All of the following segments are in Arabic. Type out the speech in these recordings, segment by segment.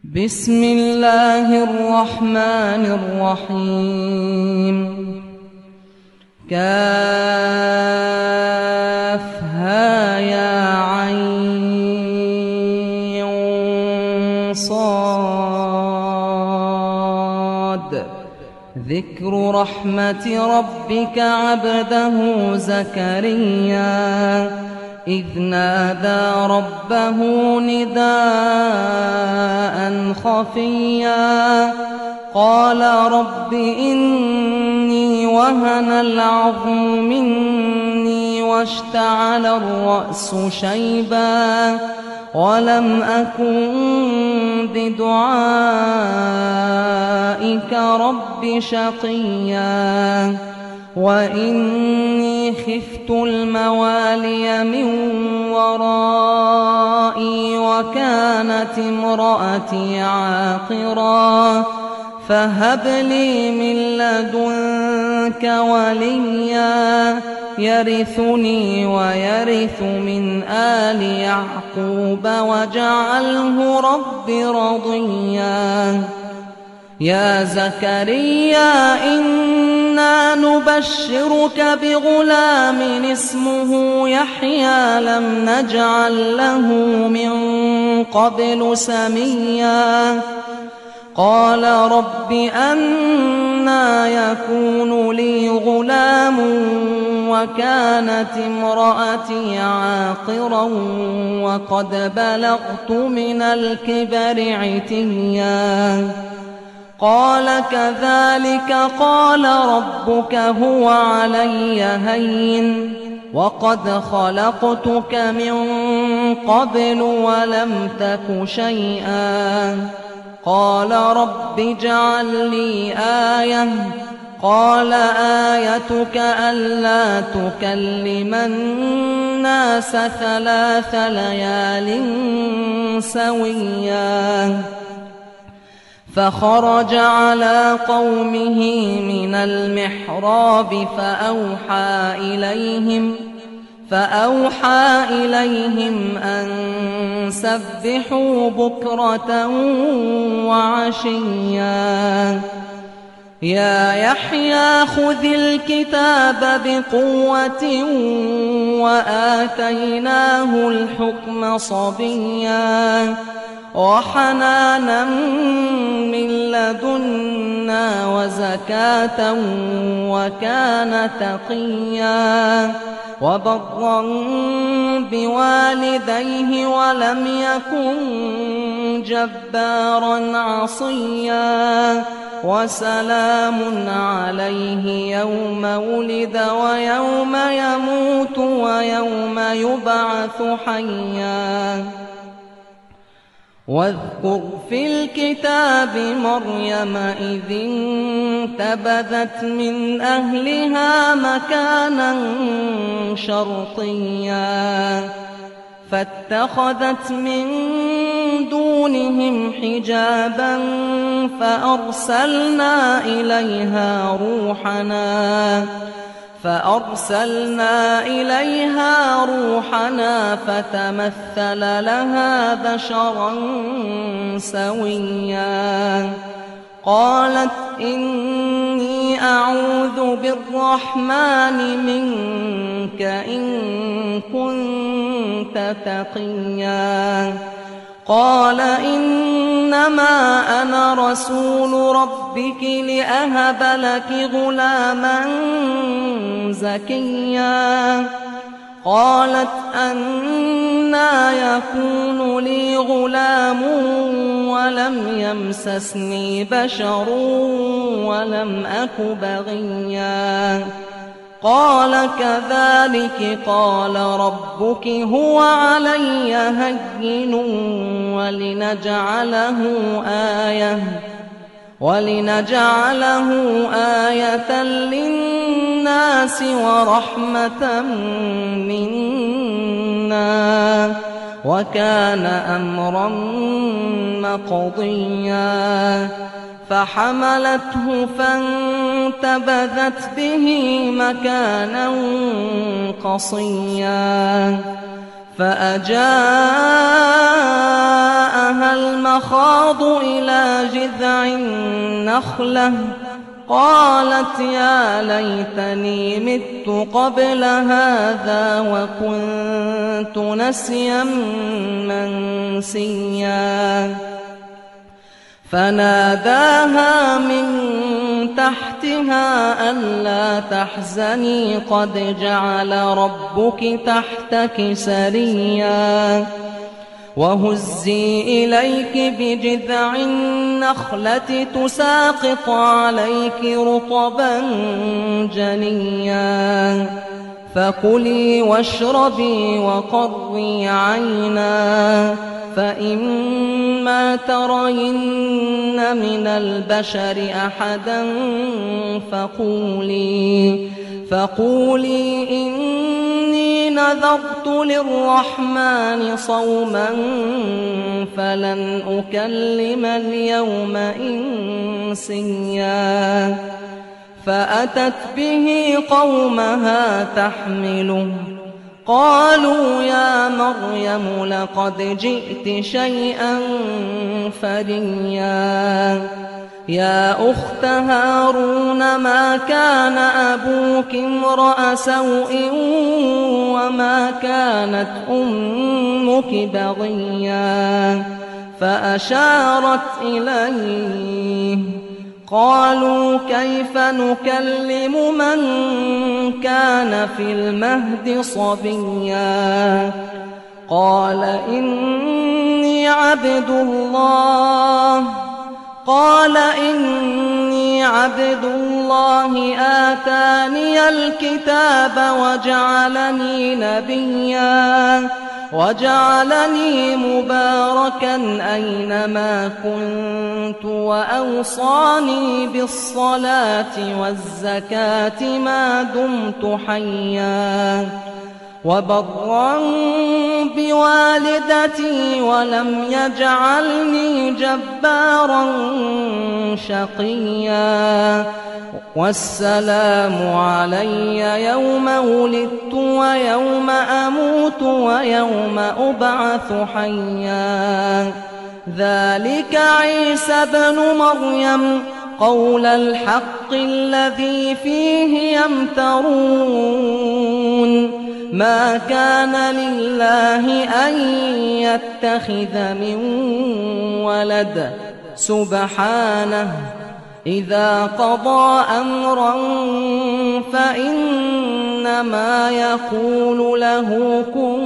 بسم الله الرحمن الرحيم. كافها يا عين صاد. ذكر رحمة ربك عبده زكريا إذ نادى ربه نداء خفيا قال رب إني وهن العظم مني واشتعل الرأس شيبا ولم أكن بدعائك رب شقيا وإني خفت الموالي من ورائي وكانت امرأتي عاقرا فهب لي من لدنك وليا يرثني ويرث من آل يعقوب واجعله رب رضيا. يا زكريا إنا نبشرك بغلام اسمه يحيى لم نجعل له من قبل سميا قال رب أنى يكون لي غلام وكانت امرأتي عاقرا وقد بلغت من الكبر عتيا قال كذلك قال ربك هو علي هين وقد خلقتك من قبل ولم تك شيئا قال رب اجعل لي آية قال آيتك ألا تكلم الناس 3 ليال سويا فخرج على قومه من المحراب فأوحى إليهم أن سبحوا بكرة وعشيا يا يحيى خذ الكتاب بقوة وآتيناه الحكم صبيا وحنانا من لدنا وزكاة وكان تقيا وبرا بوالديه ولم يكن جبارا عصيا وسلام عليه يوم ولد ويوم يموت ويوم يبعث حيا. واذكر في الكتاب مريم إذ انتبذت من أهلها مكانا شرقيا فاتخذت من دونهم حجابا فأرسلنا إليها روحنا فتمثل لها بشرا سويا قالت إني أعوذ بالرحمن منك إن كنت تقيا قال إنما أنا رسول ربك لأهب لك غلاما زكيا قالت أنى يكون لي غلام ولم يمسسني بشر ولم أك بغيا قال كذلك قال ربك هو علي هين ولنجعله آية للناس ورحمة منا وكان أمرا مقضيا فحملته فانتبذت به مكانا قصيا فأجاءها المخاض إلى جذع النخلة قالت يا ليتني مت قبل هذا وكنت نسيا منسيا فناداها من تحتها ألا تحزني قد جعل ربك تحتك سريا وهزي إليك بجذع النخلة تساقط عليك رطبا جنيا فكلي واشربي وقري عينا فإما ترين من البشر أحدا فقولي إني نذرت للرحمن صوما فلن أكلم اليوم إنسيا فأتت به قومها تحمله قالوا يا مريم لقد جئت شيئا فريا يا أخت هارون ما كان أبوك امرأ سوء وما كانت أمك بغيا فأشارت إليه قالوا كيف نكلم من كان في المهد صبيا قال إني عبد الله آتاني الكتاب وجعلني نبيا وجعلني مباركا أينما كنت وأوصاني بالصلاة والزكاة ما دمت حيا وبرا بوالدتي ولم يجعلني جبارا شقيا والسلام علي يوم ولدت ويوم أموت ويوم أبعث حيا ذلك عيسى ابن مريم قول الحق الذي فيه يمترون ما كان لله أن يتخذ من ولد سبحانه إذا قضى أمرا فإنما يقول له كن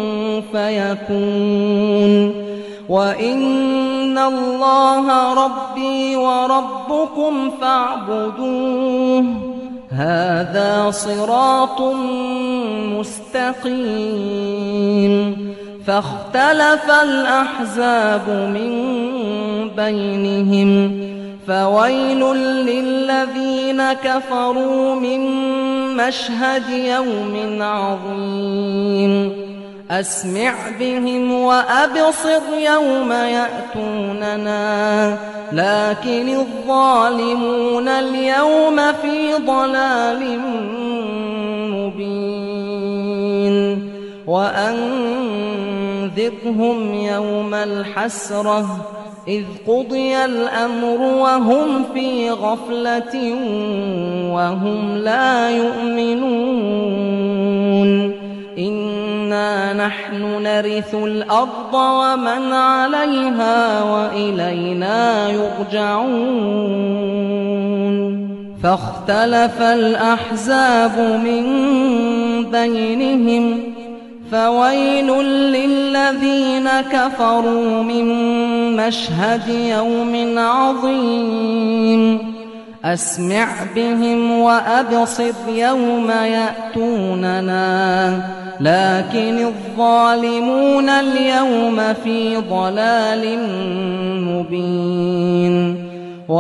فيكون وإن الله ربي وربكم فاعبدوه هذا صراط مستقيم فاختلف الأحزاب من بينهم فويل للذين كفروا من مشهد يوم عظيم أسمع بهم وأبصر يوم يأتوننا لكن الظالمون اليوم في ضلال مبين وأنذرهم يوم الحسرة إذ قضي الأمر وهم في غفلة وهم لا يؤمنون إنا نحن نرث الأرض ومن عليها وإلينا يرجعون فاختلف الأحزاب من بينهم فويل للذين كفروا من مشهد يوم عظيم أسمع بهم وأبصر يوم يأتوننا لكن الظالمون اليوم في ضلال مبين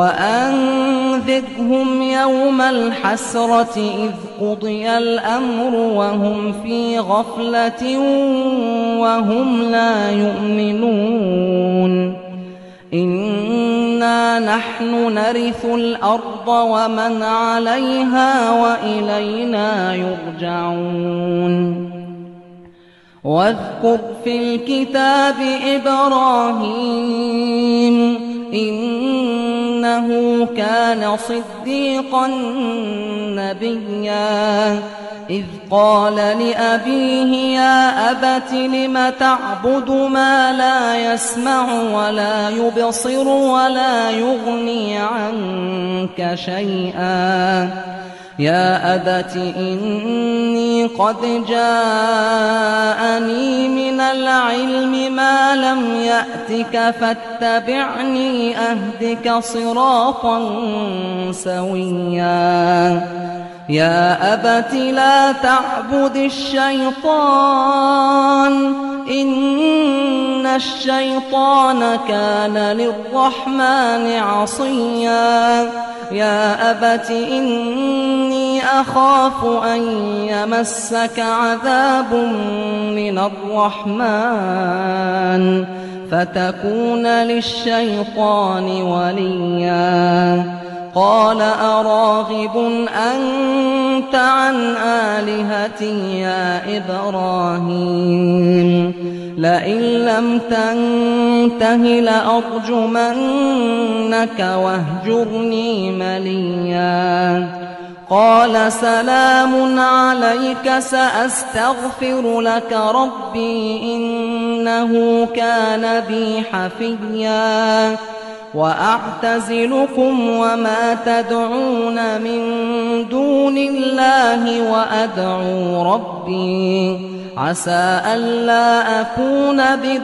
وأنذرهم يوم الحسرة إذ قضي الأمر وهم في غفلة وهم لا يؤمنون إنا نحن نرث الأرض ومن عليها وإلينا يرجعون واذكر في الكتاب إبراهيم إنه كان صديقا نبيا إذ قال لأبيه يا أبت لم تعبد ما لا يسمع ولا يبصر ولا يغني عنك شيئا يا أبت إني قد جاءني من العلم ما لم يأتك فاتبعني أهدك صراطا سويا يا أبت لا تعبد الشيطان إن الشيطان كان للرحمن عصيا يا أبت إني أخاف أن يمسك عذاب من الرحمن فتكون للشيطان وليا قال أراغب أنت عن آلهتي يا إبراهيم لئن لم تنته لأرجمنك واهجرني مليا قال سلام عليك سأستغفر لك ربي إنه كان بي حفيا وأعتزلكم وما تدعون من دون الله وأدعو ربي عسى ألا أكون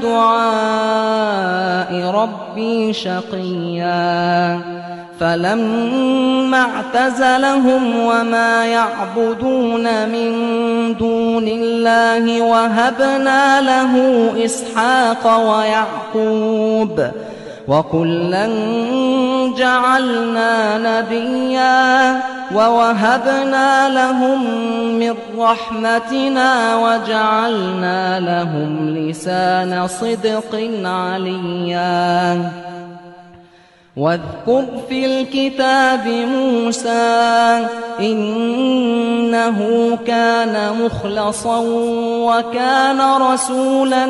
بدعاء ربي شقيا فلما اعتزلهم وما يعبدون من دون الله وهبنا له إسحاق ويعقوب وكلا جعلنا نبيا ووهبنا لهم من رحمتنا وجعلنا لهم لسان صدق عليا واذكر في الكتاب موسى إنه كان مخلصا وكان رسولا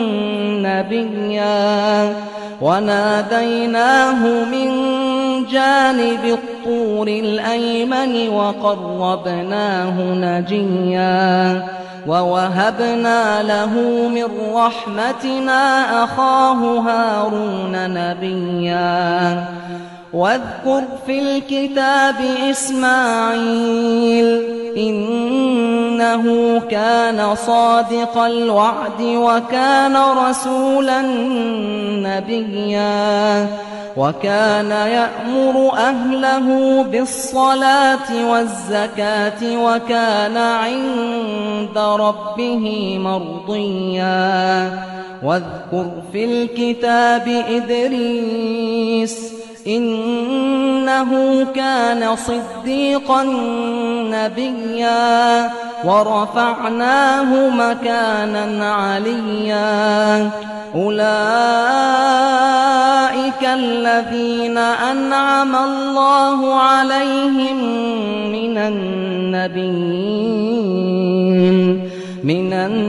نبيا وناديناه من جانب الطور الأيمن وقربناه نجيا ووهبنا له من رحمتنا أخاه هارون نبيا واذكر في الكتاب إسماعيل إنه كان صادق الوعد وكان رسولا نبيا وكان يأمر أهله بالصلاة والزكاة وكان عند ربه مرضيا واذكر في الكتاب إدريس إنه كان صديقا نبيا ورفعناه مكانا عليا أولئك الذين أنعم الله عليهم من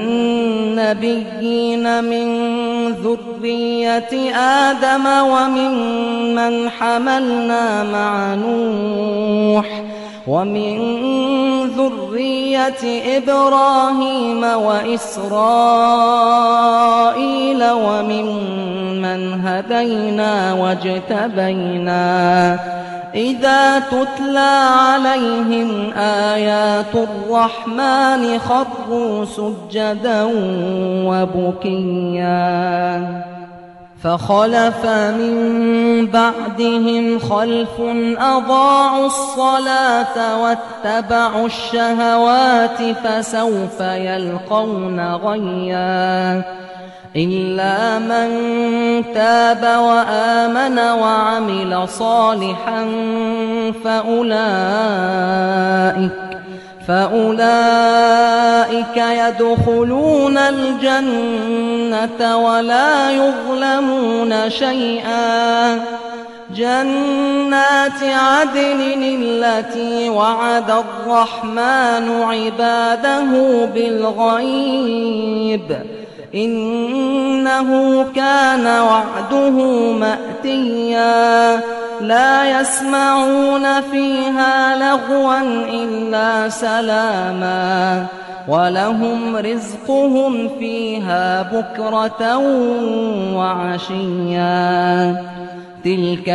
النبيين من ذرية آدم وممن حملنا مع نوح ومن ذرية إبراهيم وإسرائيل وممن هدينا واجتبينا إذا تتلى عليهم آيات الرحمن خروا سجدا وبكيا فخلف من بعدهم خلف أضاعوا الصلاة واتبعوا الشهوات فسوف يلقون غيا إلا من تاب وآمن وعمل صالحا فأولئك يدخلون الجنة ولا يظلمون شيئا جنات عدن التي وعد الرحمن عباده بالغيب إنه كان وعده مأتيا لا يسمعون فيها لغوا إلا سلاما ولهم رزقهم فيها بكرة وعشيا تلك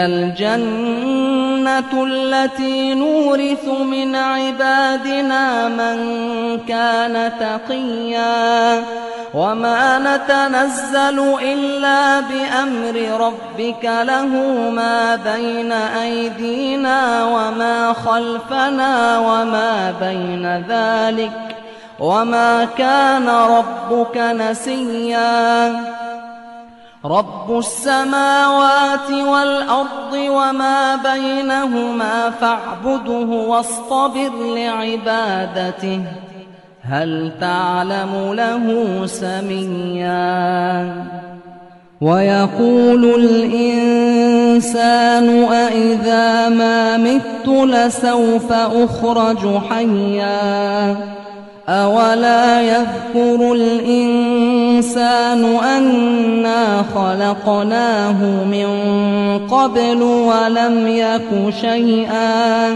الجنة التي نورث من عبادنا من كان تقيا وما نتنزل إلا بأمر ربك له ما بين أيدينا وما خلفنا وما بين ذلك وما كان ربك نسيا رب السماوات والأرض وما بينهما فاعبده واصطبر لعبادته هل تعلم له سميا ويقول الإنسان أإذا ما مت لسوف أخرج حيا أولا يذكر الإنسان أنا خلقناه من قبل ولم يك شيئا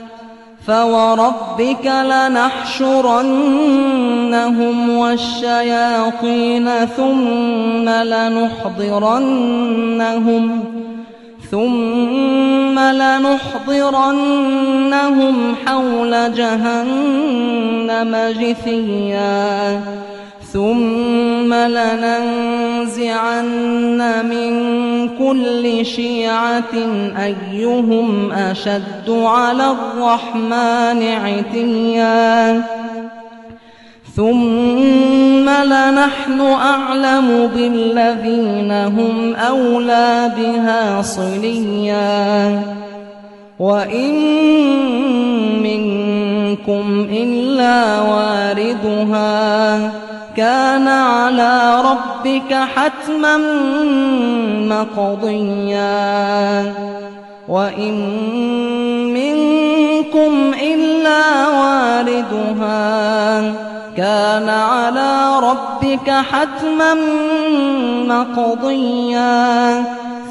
فوربك لنحشرنهم والشياطين ثم لنحضرنهم حول جهنم جثيا ثم لننزعن من كل شيعة أيهم أشد على الرحمن عتيا ثم لنحن أعلم بالذين هم أولى بها صليا وإن منكم إلا واردها كان على ربك حتما مقضيا وإن منكم إلا واردها كان على ربك حتما مقضيا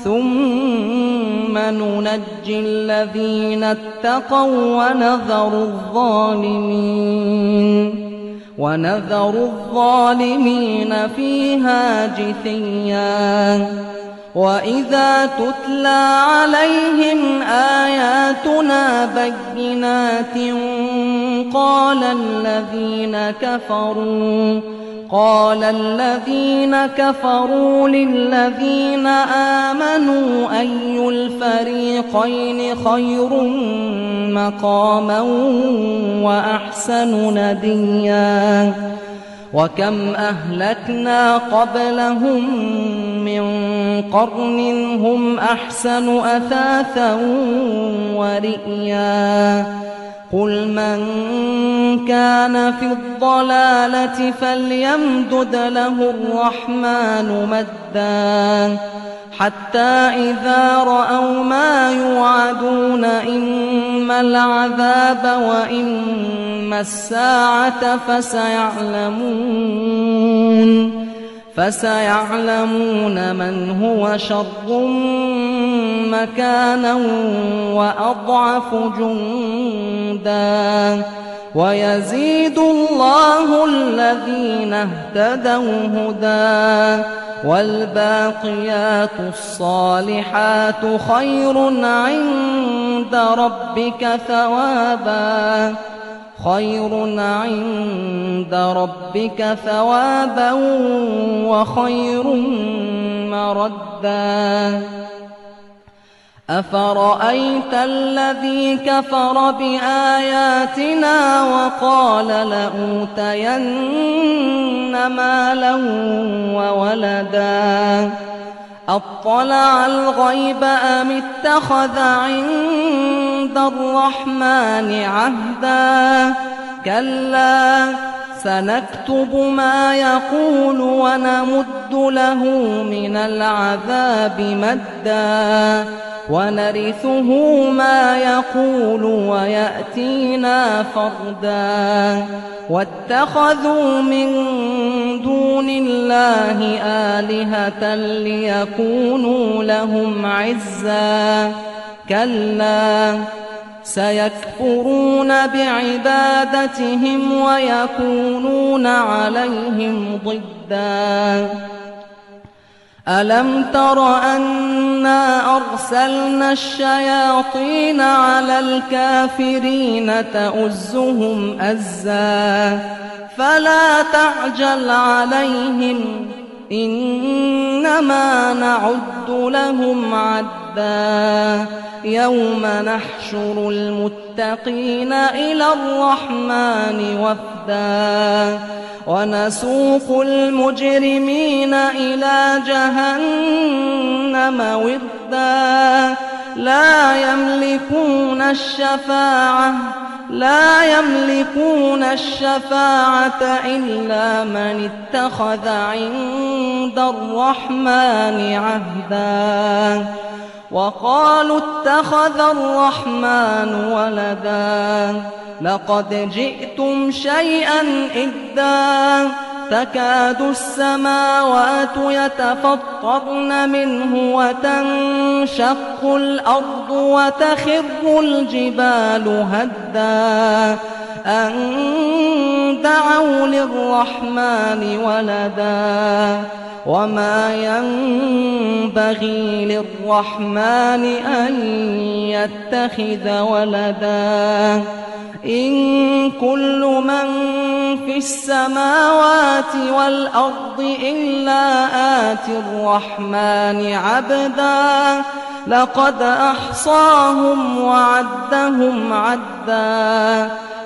ثم ننجي الذين اتقوا ونذر الظالمين فيها جثيا وإذا تتلى عليهم آياتنا بينات قال الذين كفروا للذين آمنوا أي الفريقين خير مقاما وأحسن نديا وكم أهلكنا قبلهم من قرن هم أحسن أثاثا ورئيا قل من كان في الضلالة فليمدد له الرحمن مدا حتى إذا رأوا ما يوعدون إما العذاب وإما الساعة فسيعلمون من هو شر مكانا وأضعف جندا ويزيد الله الذين اهتدوا هدى والباقيات الصالحات خير عند ربك ثوابا وخير مردا أفرأيت الذي كفر بآياتنا وقال لأوتين مالا وولدا أطلع الغيب أم اتخذ عند الرحمن عهدا كلا سنكتب ما يقول ونمد له من العذاب مدا ونرثه ما يقول ويأتينا فردا واتخذوا من دون الله آلهة ليكونوا لهم عزا كلا سيكفرون بعبادتهم ويكونون عليهم ضدا ألم تر أنا أرسلنا الشياطين على الكافرين تؤزهم أزا فلا تعجل عليهم إنما نعد لهم عدا يوم نحشر المتقين إلى الرحمن وفدا ونسوق المجرمين إلى جهنم وردا لا يملكون الشفاعة إلا من اتخذ عند الرحمن عهدا وقالوا اتخذ الرحمن ولدا لقد جئتم شيئا إدا تكاد السماوات يتفطرن منه وتنشق الأرض وتخر الجبال هدا أن دعوا للرحمن ولدا وما ينبغي للرحمن أن يتخذ ولدا إن كل من في السماوات والأرض إلا آتي الرحمن عبدا لقد أحصاهم وعدهم عدا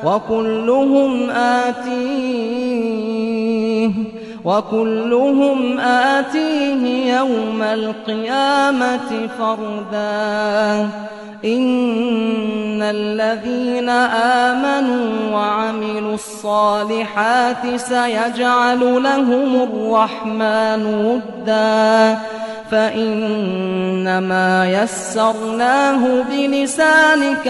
وكلهم آتيه يوم القيامة فردا إن الذين آمنوا وعملوا الصالحات سيجعل لهم الرحمن ودا فإنما يسرناه بلسانك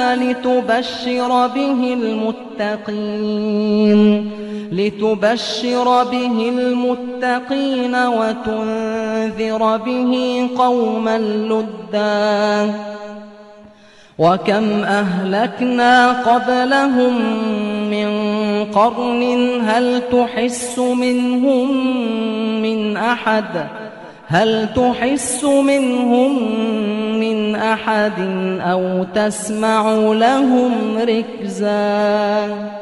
لتبشر به المتقين وتنذر به قوما لدا وكم أهلكنا قبلهم من قرن هل تحس منهم من أحد أو تسمع لهم ركزا